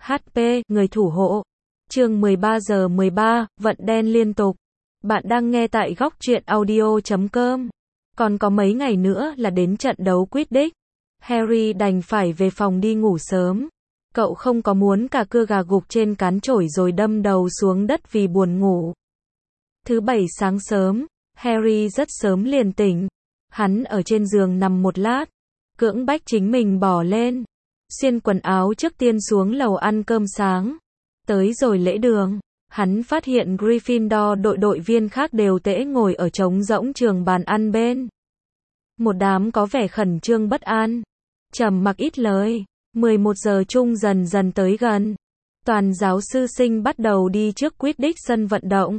HP, người thủ hộ. Chương 13 giờ 13, vận đen liên tục. Bạn đang nghe tại góc truyện audio.com. Còn có mấy ngày nữa là đến trận đấu Quidditch. Harry đành phải về phòng đi ngủ sớm. Cậu không có muốn cả cưa gà gục trên cán chổi rồi đâm đầu xuống đất vì buồn ngủ. Thứ bảy sáng sớm, Harry rất sớm liền tỉnh. Hắn ở trên giường nằm một lát, cưỡng bách chính mình bỏ lên, xiên quần áo trước tiên xuống lầu ăn cơm sáng. Tới rồi lễ đường, hắn phát hiện Gryffindor đội viên khác đều tễ ngồi ở trống rỗng trường bàn ăn bên. Một đám có vẻ khẩn trương bất an, trầm mặc ít lời. 11 giờ chung dần dần tới gần. Toàn giáo sư sinh bắt đầu đi trước Quidditch sân vận động.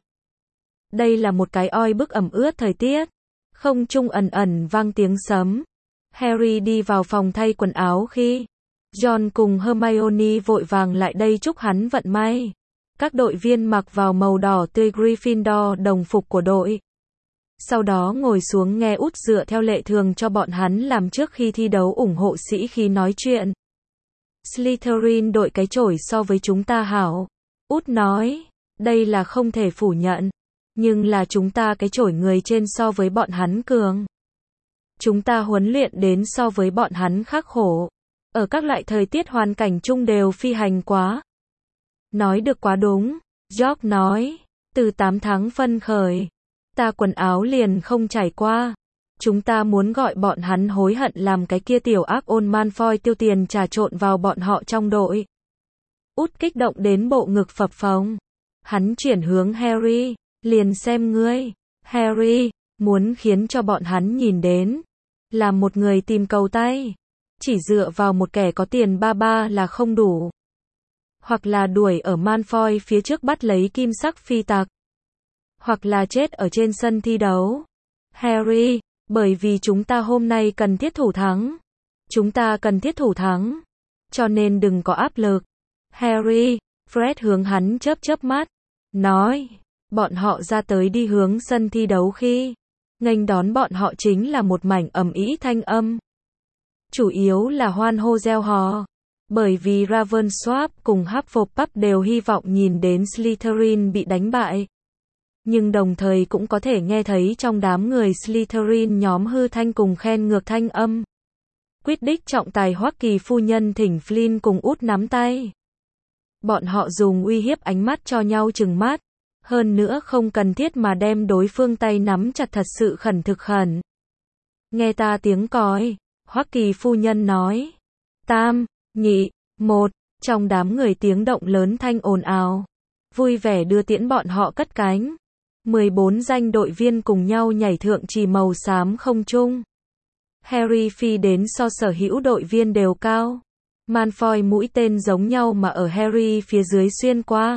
Đây là một cái oi bức ẩm ướt thời tiết. Không trung ẩn ẩn vang tiếng sấm. Harry đi vào phòng thay quần áo khi Ron cùng Hermione vội vàng lại đây chúc hắn vận may. Các đội viên mặc vào màu đỏ tươi Gryffindor đồng phục của đội. Sau đó ngồi xuống nghe Út dựa theo lệ thường cho bọn hắn làm trước khi thi đấu ủng hộ sĩ khi nói chuyện. Slytherin đội cái chổi so với chúng ta hảo. Út nói, đây là không thể phủ nhận. Nhưng là chúng ta cái chổi người trên so với bọn hắn cường. Chúng ta huấn luyện đến so với bọn hắn khắc khổ. Ở các loại thời tiết hoàn cảnh chung đều phi hành quá. Nói được quá đúng, George nói. Từ 8 tháng phân khởi, ta quần áo liền không trải qua. Chúng ta muốn gọi bọn hắn hối hận làm cái kia tiểu ác ôn Malfoy tiêu tiền trà trộn vào bọn họ trong đội. Út kích động đến bộ ngực phập phồng. Hắn chuyển hướng Harry, liền xem ngươi. Harry, muốn khiến cho bọn hắn nhìn đến. Là một người tìm cầu tay. Chỉ dựa vào một kẻ có tiền ba là không đủ. Hoặc là đuổi ở Malfoy phía trước bắt lấy kim sắc phi tặc. Hoặc là chết ở trên sân thi đấu. Harry, bởi vì chúng ta hôm nay cần thiết thủ thắng. Chúng ta cần thiết thủ thắng. Cho nên đừng có áp lực. Harry, Fred hướng hắn chớp mắt. Nói, bọn họ ra tới đi hướng sân thi đấu khi nghênh đón bọn họ chính là một mảnh ầm ĩ thanh âm. Chủ yếu là hoan hô reo hò. Bởi vì Ravensworth cùng Hufflepuff đều hy vọng nhìn đến Slytherin bị đánh bại. Nhưng đồng thời cũng có thể nghe thấy trong đám người Slytherin nhóm hư thanh cùng khen ngược thanh âm. Quidditch trọng tài Hoa Kỳ phu nhân thỉnh Flynn cùng Út nắm tay. Bọn họ dùng uy hiếp ánh mắt cho nhau trừng mắt. Hơn nữa không cần thiết mà đem đối phương tay nắm chặt thật sự khẩn. Nghe ta tiếng còi, Hoa Kỳ phu nhân nói. 3, 2, 1, trong đám người tiếng động lớn thanh ồn ào. Vui vẻ đưa tiễn bọn họ cất cánh. 14 danh đội viên cùng nhau nhảy thượng chì màu xám không trung. Harry phi đến so sở hữu đội viên đều cao. Malfoy mũi tên giống nhau mà ở Harry phía dưới xuyên qua.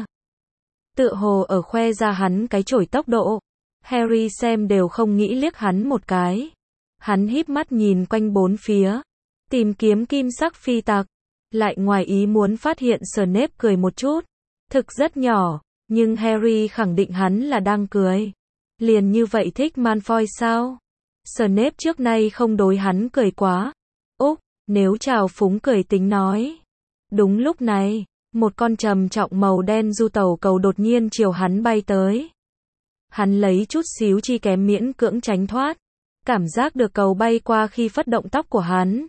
Tựa hồ ở khoe ra hắn cái chổi tốc độ. Harry xem đều không nghĩ liếc hắn một cái. Hắn híp mắt nhìn quanh bốn phía. Tìm kiếm kim sắc phi tặc. Lại ngoài ý muốn phát hiện Snape cười một chút. Thực rất nhỏ. Nhưng Harry khẳng định hắn là đang cười. Liền như vậy thích Malfoy sao? Snape trước nay không đối hắn cười quá. Úc, nếu trào phúng cười tính nói. Đúng lúc này, một con trầm trọng màu đen du tàu cầu đột nhiên chiều hắn bay tới. Hắn lấy chút xíu chi kém miễn cưỡng tránh thoát. Cảm giác được cầu bay qua khi phất động tóc của hắn.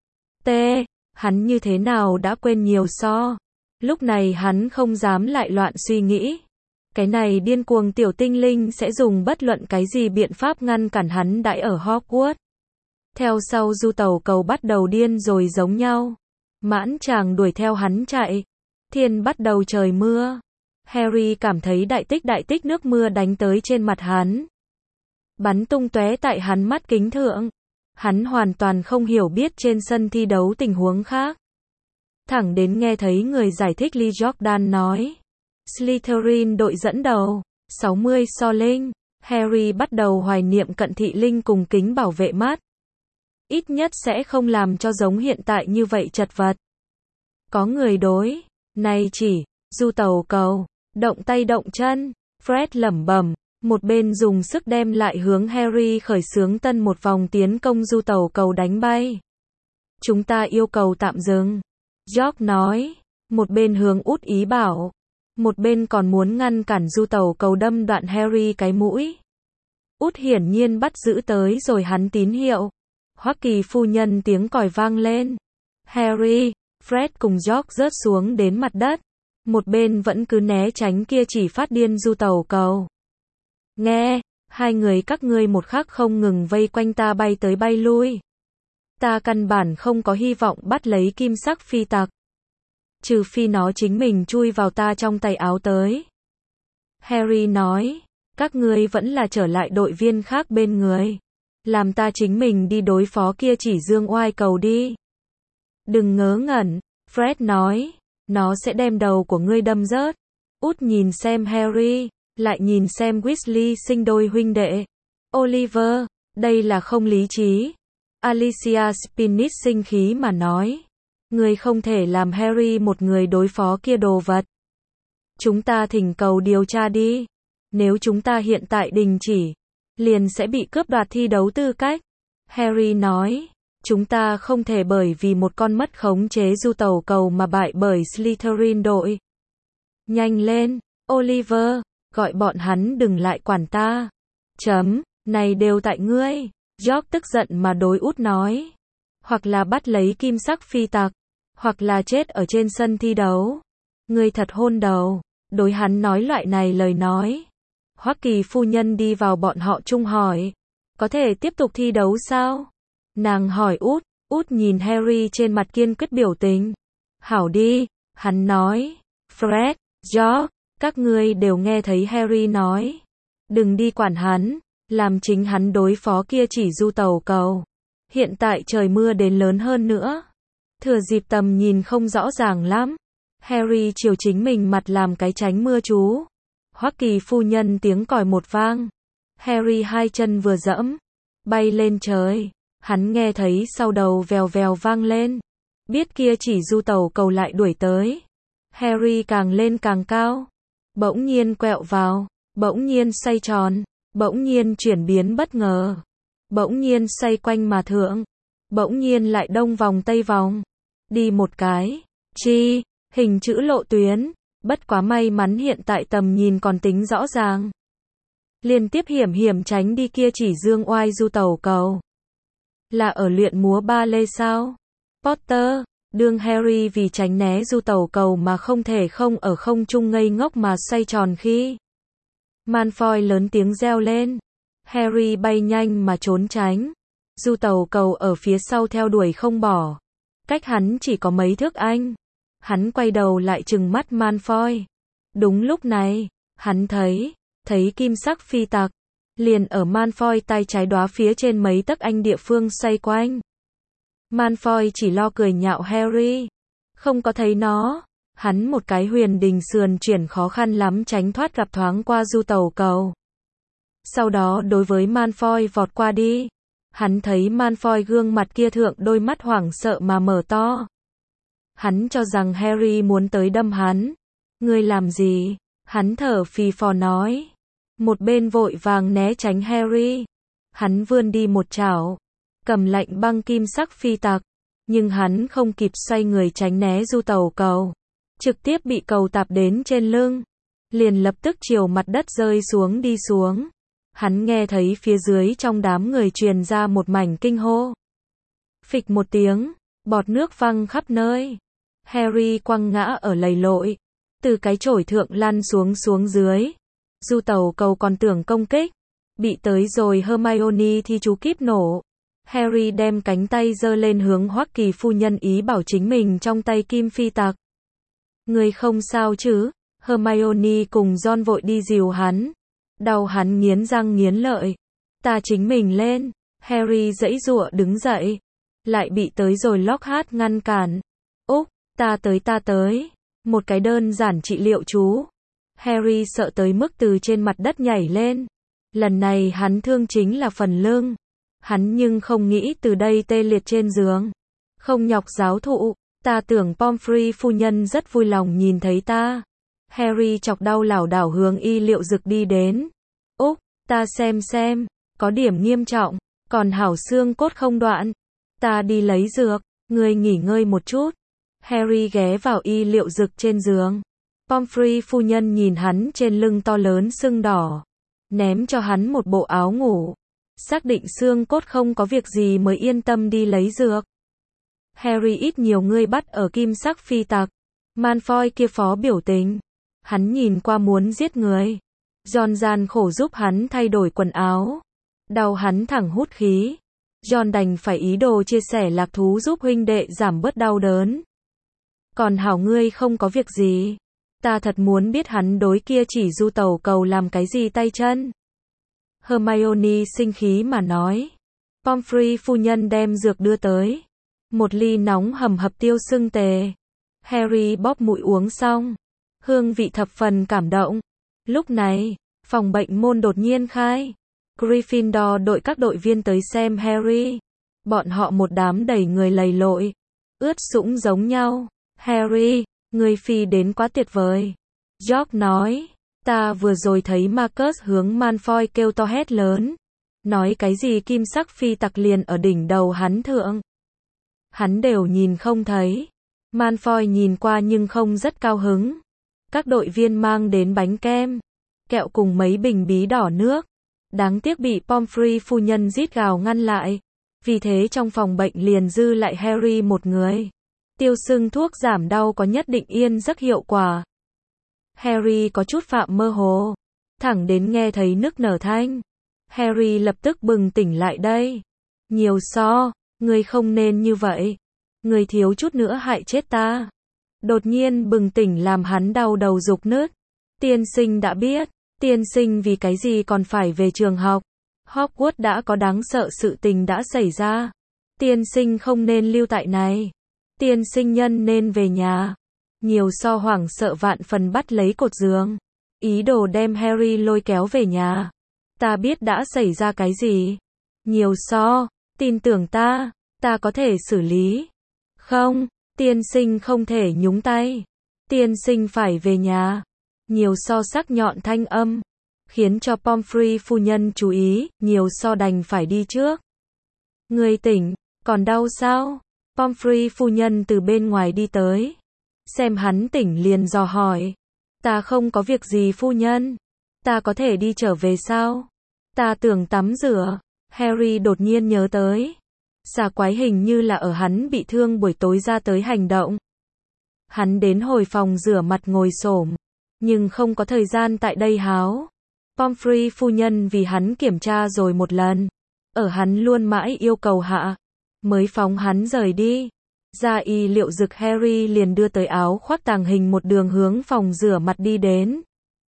Hắn như thế nào đã quên nhiều so. Lúc này hắn không dám lại loạn suy nghĩ. Cái này điên cuồng tiểu tinh linh sẽ dùng bất luận cái gì biện pháp ngăn cản hắn đãi ở Hogwarts. Theo sau du tàu cầu bắt đầu điên rồi giống nhau. Mãn chàng đuổi theo hắn chạy. Thiên bắt đầu trời mưa. Harry cảm thấy đại tích nước mưa đánh tới trên mặt hắn. Bắn tung tóe tại hắn mắt kính thượng. Hắn hoàn toàn không hiểu biết trên sân thi đấu tình huống khác. Thẳng đến nghe thấy người giải thích Lee Jordan nói. Slytherin đội dẫn đầu. 60 so linh. Harry bắt đầu hoài niệm cận thị linh cùng kính bảo vệ mắt. Ít nhất sẽ không làm cho giống hiện tại như vậy chật vật. Có người đối. Này chỉ. Du tàu cầu. Động tay động chân. Fred lẩm bẩm. Một bên dùng sức đem lại hướng Harry khởi xướng tân một vòng tiến công du tàu cầu đánh bay. Chúng ta yêu cầu tạm dừng. George nói. Một bên hướng út ý bảo. Một bên còn muốn ngăn cản du tẩu cầu đâm đoạn Harry cái mũi. Út hiển nhiên bắt giữ tới rồi hắn tín hiệu. Hoắc Kỳ phu nhân tiếng còi vang lên. Harry, Fred cùng George rớt xuống đến mặt đất. Một bên vẫn cứ né tránh kia chỉ phát điên du tẩu cầu. Nghe, hai người các ngươi một khắc không ngừng vây quanh ta bay tới bay lui. Ta căn bản không có hy vọng bắt lấy kim sắc phi tặc. Trừ phi nó chính mình chui vào ta trong tay áo tới. Harry nói, các ngươi vẫn là trở lại đội viên khác bên người. Làm ta chính mình đi đối phó kia chỉ dương oai cầu đi. Đừng ngớ ngẩn, Fred nói, nó sẽ đem đầu của ngươi đâm rớt. Út nhìn xem Harry, lại nhìn xem Weasley sinh đôi huynh đệ. Oliver, đây là không lý trí. Alicia Spinnis sinh khí mà nói. Ngươi không thể làm Harry một người đối phó kia đồ vật. Chúng ta thỉnh cầu điều tra đi. Nếu chúng ta hiện tại đình chỉ, liền sẽ bị cướp đoạt thi đấu tư cách. Harry nói, chúng ta không thể bởi vì một con mất khống chế du tẩu cầu mà bại bởi Slytherin đội. Nhanh lên, Oliver, gọi bọn hắn đừng lại quản ta. Này đều tại ngươi. George tức giận mà đối út nói. Hoặc là bắt lấy kim sắc phi tặc, hoặc là chết ở trên sân thi đấu. Ngươi thật hôn đầu, đối hắn nói loại này lời nói. Hoắc Kỳ phu nhân đi vào bọn họ chung hỏi. Có thể tiếp tục thi đấu sao? Nàng hỏi út, út nhìn Harry trên mặt kiên quyết biểu tình. Hảo đi, hắn nói. Fred, George, các ngươi đều nghe thấy Harry nói. Đừng đi quản hắn, làm chính hắn đối phó kia chỉ du tẩu cầu. Hiện tại trời mưa đến lớn hơn nữa. Thừa dịp tầm nhìn không rõ ràng lắm. Harry chiều chính mình mặt làm cái tránh mưa chú. Hoắc Kỳ phu nhân tiếng còi một vang. Harry hai chân vừa dẫm, bay lên trời. Hắn nghe thấy sau đầu vèo vèo vang lên. Biết kia chỉ du tẩu cầu lại đuổi tới. Harry càng lên càng cao. Bỗng nhiên quẹo vào, bỗng nhiên xoay tròn, bỗng nhiên chuyển biến bất ngờ. Bỗng nhiên xoay quanh mà thượng, bỗng nhiên lại đông vòng tây vòng. Đi một cái, hình chữ lộ tuyến. Bất quá may mắn hiện tại tầm nhìn còn tính rõ ràng. Liên tiếp hiểm tránh đi kia chỉ dương oai du tẩu cầu. Là ở luyện múa ba lê sao? Potter, đương Harry vì tránh né du tẩu cầu mà không thể không ở không trung ngây ngốc mà xoay tròn khi. Malfoy lớn tiếng reo lên. Harry bay nhanh mà trốn tránh. Du tẩu cầu ở phía sau theo đuổi không bỏ. Cách hắn chỉ có mấy thước anh. Hắn quay đầu lại trừng mắt Malfoy. Đúng lúc này, hắn thấy kim sắc phi tặc, liền ở Malfoy tay trái đóa phía trên mấy tấc anh địa phương xoay quanh. Malfoy chỉ lo cười nhạo Harry, không có thấy nó. Hắn một cái huyền đình sườn chuyển khó khăn lắm tránh thoát gặp thoáng qua du tẩu cầu. Sau đó đối với Malfoy vọt qua đi. Hắn thấy Malfoy gương mặt kia thượng đôi mắt hoảng sợ mà mở to. Hắn cho rằng Harry muốn tới đâm hắn. Ngươi làm gì? Hắn thở phì phò nói. Một bên vội vàng né tránh Harry. Hắn vươn đi một chảo, cầm lạnh băng kim sắc phi tặc. Nhưng hắn không kịp xoay người tránh né du tẩu cầu. Trực tiếp bị cầu tạp đến trên lưng. Liền lập tức chiều mặt đất rơi xuống đi xuống. Hắn nghe thấy phía dưới trong đám người truyền ra một mảnh kinh hô. Phịch một tiếng, bọt nước văng khắp nơi. Harry quăng ngã ở lầy lội. Từ cái chổi thượng lăn xuống dưới. Du tẩu cầu còn tưởng công kích. Bị tới rồi Hermione thì chú kíp nổ. Harry đem cánh tay giơ lên hướng Hoắc Kỳ phu nhân ý bảo chính mình trong tay kim phi tặc. Người không sao chứ? Hermione cùng Ron vội đi dìu hắn. Đau hắn nghiến răng nghiến lợi. Ta chính mình lên. Harry giãy giụa đứng dậy. Lại bị tới rồi Lockhart ngăn cản. Úc, ta tới. Một cái đơn giản trị liệu chú. Harry sợ tới mức từ trên mặt đất nhảy lên. Lần này hắn thương chính là phần lưng. Hắn nhưng không nghĩ từ đây tê liệt trên giường. Không nhọc giáo thụ. Ta tưởng Pomfrey phu nhân rất vui lòng nhìn thấy ta. Harry chọc đau lảo đảo hướng y liệu dược đi đến. Úc, ta xem, có điểm nghiêm trọng, còn hảo xương cốt không đoạn. Ta đi lấy dược, ngươi nghỉ ngơi một chút. Harry ghé vào y liệu dược trên giường. Pomfrey phu nhân nhìn hắn trên lưng to lớn sưng đỏ, ném cho hắn một bộ áo ngủ. Xác định xương cốt không có việc gì mới yên tâm đi lấy dược. Harry ít nhiều ngươi bắt ở kim sắc phi tặc. Malfoy kia phó biểu tình. Hắn nhìn qua muốn giết người. John gian khổ giúp hắn thay đổi quần áo. Đau hắn thẳng hút khí. John đành phải ý đồ chia sẻ lạc thú giúp huynh đệ giảm bớt đau đớn. Còn hảo ngươi không có việc gì. Ta thật muốn biết hắn đối kia chỉ du tàu cầu làm cái gì tay chân. Hermione sinh khí mà nói. Pomfrey phu nhân đem dược đưa tới. Một ly nóng hầm hập tiêu sưng tề. Harry bóp mũi uống xong. Hương vị thập phần cảm động. Lúc này, phòng bệnh môn đột nhiên khai. Gryffindor đội các đội viên tới xem Harry. Bọn họ một đám đầy người lầy lội. Ướt sũng giống nhau. Harry, người phi đến quá tuyệt vời. George nói. Ta vừa rồi thấy Marcus hướng Malfoy kêu to hét lớn. Nói cái gì kim sắc phi tặc liền ở đỉnh đầu hắn thượng. Hắn đều nhìn không thấy. Malfoy nhìn qua nhưng không rất cao hứng. Các đội viên mang đến bánh kem, kẹo cùng mấy bình bí đỏ nước. Đáng tiếc bị Pomfrey phu nhân rít gào ngăn lại. Vì thế trong phòng bệnh liền dư lại Harry một người. Tiêu sưng thuốc giảm đau có nhất định yên giấc hiệu quả. Harry có chút phạm mơ hồ. Thẳng đến nghe thấy nức nở thanh. Harry lập tức bừng tỉnh lại đây. Nhiều so, ngươi không nên như vậy. Ngươi thiếu chút nữa hại chết ta. Đột nhiên bừng tỉnh làm hắn đau đầu rục nứt. Tiên sinh đã biết. Tiên sinh vì cái gì còn phải về trường học. Hogwarts đã có đáng sợ sự tình đã xảy ra. Tiên sinh không nên lưu tại này. Tiên sinh nhân nên về nhà. Nhiều so hoảng sợ vạn phần bắt lấy cột giường. Ý đồ đem Harry lôi kéo về nhà. Ta biết đã xảy ra cái gì. Nhiều so, tin tưởng ta. Ta có thể xử lý. Không, tiên sinh không thể nhúng tay. Tiên sinh phải về nhà. Nhiều so sắc nhọn thanh âm. Khiến cho Pomfrey phu nhân chú ý. Nhiều so đành phải đi trước. Người tỉnh, còn đau sao? Pomfrey phu nhân từ bên ngoài đi tới. Xem hắn tỉnh liền dò hỏi. Ta không có việc gì phu nhân. Ta có thể đi trở về sao? Ta tưởng tắm rửa. Harry đột nhiên nhớ tới. Xà quái hình như là ở hắn bị thương buổi tối ra tới hành động. Hắn đến hồi phòng rửa mặt ngồi xổm. Nhưng không có thời gian tại đây háo. Pomfrey phu nhân vì hắn kiểm tra rồi một lần. Ở hắn luôn mãi yêu cầu hạ. Mới phóng hắn rời đi. Ra y liệu dược Harry liền đưa tới áo khoác tàng hình một đường hướng phòng rửa mặt đi đến.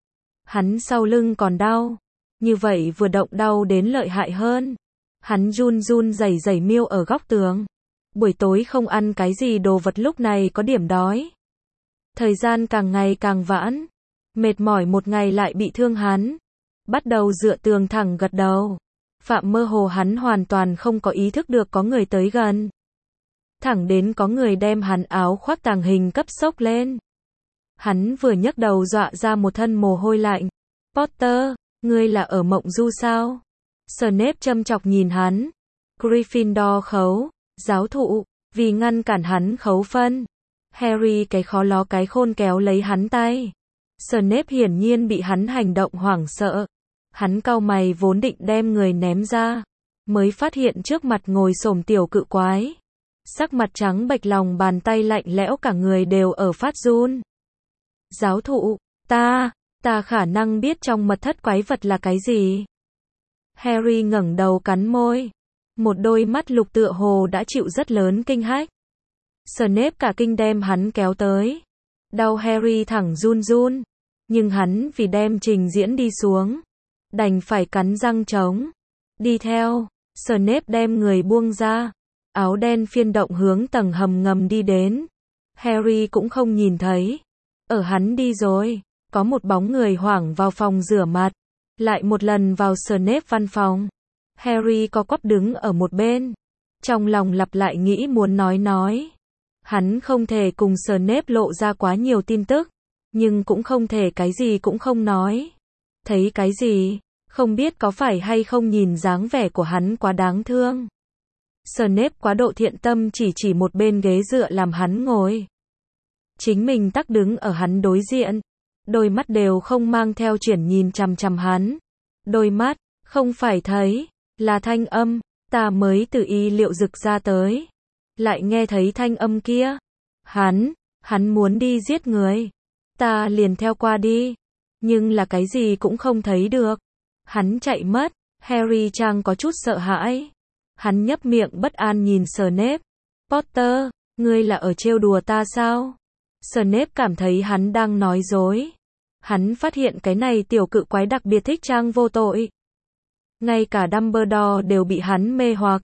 Hắn sau lưng còn đau. Như vậy vừa động đau đến lợi hại hơn. Hắn run run rẩy rẩy miêu ở góc tường. Buổi tối không ăn cái gì đồ vật lúc này có điểm đói. Thời gian càng ngày càng vãn. Mệt mỏi một ngày lại bị thương hắn. Bắt đầu dựa tường thẳng gật đầu. Phạm mơ hồ hắn hoàn toàn không có ý thức được có người tới gần. Thẳng đến có người đem hắn áo khoác tàng hình cấp xốc lên. Hắn vừa nhấc đầu dọa ra một thân mồ hôi lạnh. Potter, ngươi là ở mộng du sao? Snape châm chọc nhìn hắn. Gryffindor khấu, giáo thụ, vì ngăn cản hắn khấu phân. Harry cái khó ló cái khôn kéo lấy hắn tay. Snape hiển nhiên bị hắn hành động hoảng sợ. Hắn cau mày vốn định đem người ném ra. Mới phát hiện trước mặt ngồi xổm tiểu cự quái. Sắc mặt trắng bệch lòng bàn tay lạnh lẽo cả người đều ở phát run. Giáo thụ, ta khả năng biết trong mật thất quái vật là cái gì. Harry ngẩng đầu cắn môi. Một đôi mắt lục tựa hồ đã chịu rất lớn kinh hách. Snape cả kinh đem hắn kéo tới. Đau Harry thẳng run run. Nhưng hắn vì đem trình diễn đi xuống. Đành phải cắn răng trống. Đi theo. Snape đem người buông ra. Áo đen phiên động hướng tầng hầm ngầm đi đến. Harry cũng không nhìn thấy. Ở hắn đi rồi. Có một bóng người hoảng vào phòng rửa mặt. Lại một lần vào Snape văn phòng. Harry co quắp đứng ở một bên. Trong lòng lặp lại nghĩ muốn nói. Hắn không thể cùng Snape lộ ra quá nhiều tin tức. Nhưng cũng không thể cái gì cũng không nói. Thấy cái gì? Không biết có phải hay không nhìn dáng vẻ của hắn quá đáng thương. Snape quá độ thiện tâm chỉ một bên ghế dựa làm hắn ngồi. chính mình tắc đứng ở hắn đối diện. Đôi mắt đều không mang theo chuyển nhìn chằm chằm hắn. Đôi mắt, không phải thấy, là thanh âm, ta mới từ y liệu dực ra tới. Lại nghe thấy thanh âm kia. Hắn muốn đi giết người. Ta liền theo qua đi. Nhưng là cái gì cũng không thấy được. Hắn chạy mất. Harry Trang có chút sợ hãi. Hắn nhấp miệng bất an nhìn Snape. Potter, ngươi là ở trêu đùa ta sao? Snape cảm thấy hắn đang nói dối. Hắn phát hiện cái này tiểu cự quái đặc biệt thích trang vô tội. Ngay cả Dumbledore đều bị hắn mê hoặc.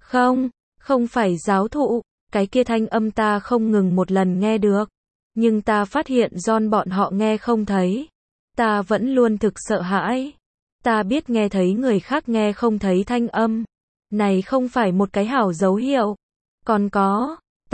Không phải giáo thụ, cái kia thanh âm ta không ngừng một lần nghe được. Nhưng ta phát hiện Ron bọn họ nghe không thấy. Ta vẫn luôn thực sợ hãi. Ta biết nghe thấy người khác nghe không thấy thanh âm. Này không phải một cái hảo dấu hiệu. Còn có,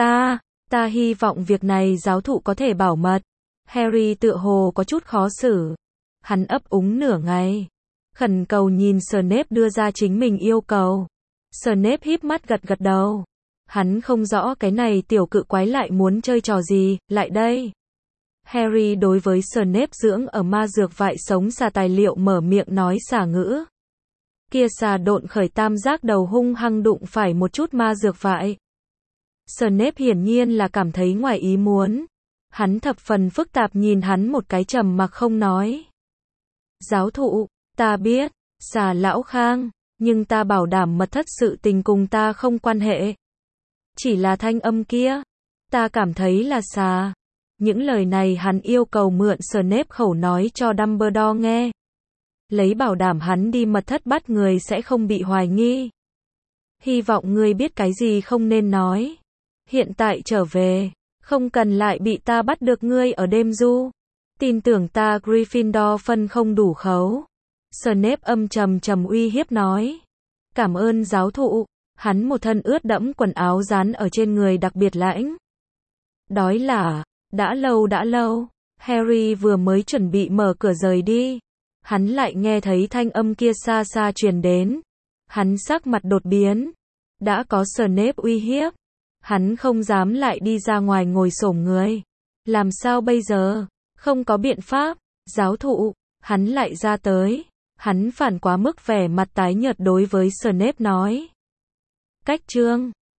ta hy vọng việc này giáo thụ có thể bảo mật. Harry tựa hồ có chút khó xử. Hắn ấp úng nửa ngày. Khẩn cầu nhìn Snape đưa ra chính mình yêu cầu. Snape híp mắt gật gật đầu. Hắn không rõ cái này tiểu cự quái lại muốn chơi trò gì, lại đây. Harry đối với Snape dưỡng ở ma dược vại sống xà tài liệu mở miệng nói xả ngữ. Kia xà độn khởi tam giác đầu hung hăng đụng phải một chút ma dược vại. Snape hiển nhiên là cảm thấy ngoài ý muốn. Hắn thập phần phức tạp nhìn hắn một cái trầm mặc không nói. Giáo thụ, ta biết, xà lão Khang, nhưng ta bảo đảm mật thất sự tình cùng ta không quan hệ. Chỉ là thanh âm kia, ta cảm thấy là xà. Những lời này hắn yêu cầu mượn Snape khẩu nói cho Dumbledore nghe. Lấy bảo đảm hắn đi mật thất bắt người sẽ không bị hoài nghi. Hy vọng ngươi biết cái gì không nên nói. Hiện tại trở về, không cần lại bị ta bắt được ngươi ở đêm du. Tin tưởng ta Gryffindor phân không đủ khấu. Snape âm trầm uy hiếp nói. Cảm ơn giáo thụ. Hắn một thân ướt đẫm quần áo dán ở trên người đặc biệt lãnh. Đói là, đã lâu. Harry vừa mới chuẩn bị mở cửa rời đi. Hắn lại nghe thấy thanh âm kia xa xa truyền đến. Hắn sắc mặt đột biến. Đã có Snape uy hiếp. Hắn không dám lại đi ra ngoài ngồi xổm người. Làm sao bây giờ? Không có biện pháp. Giáo thụ, hắn lại ra tới. Hắn phản quá mức vẻ mặt tái nhợt đối với Snape nói. Cách chương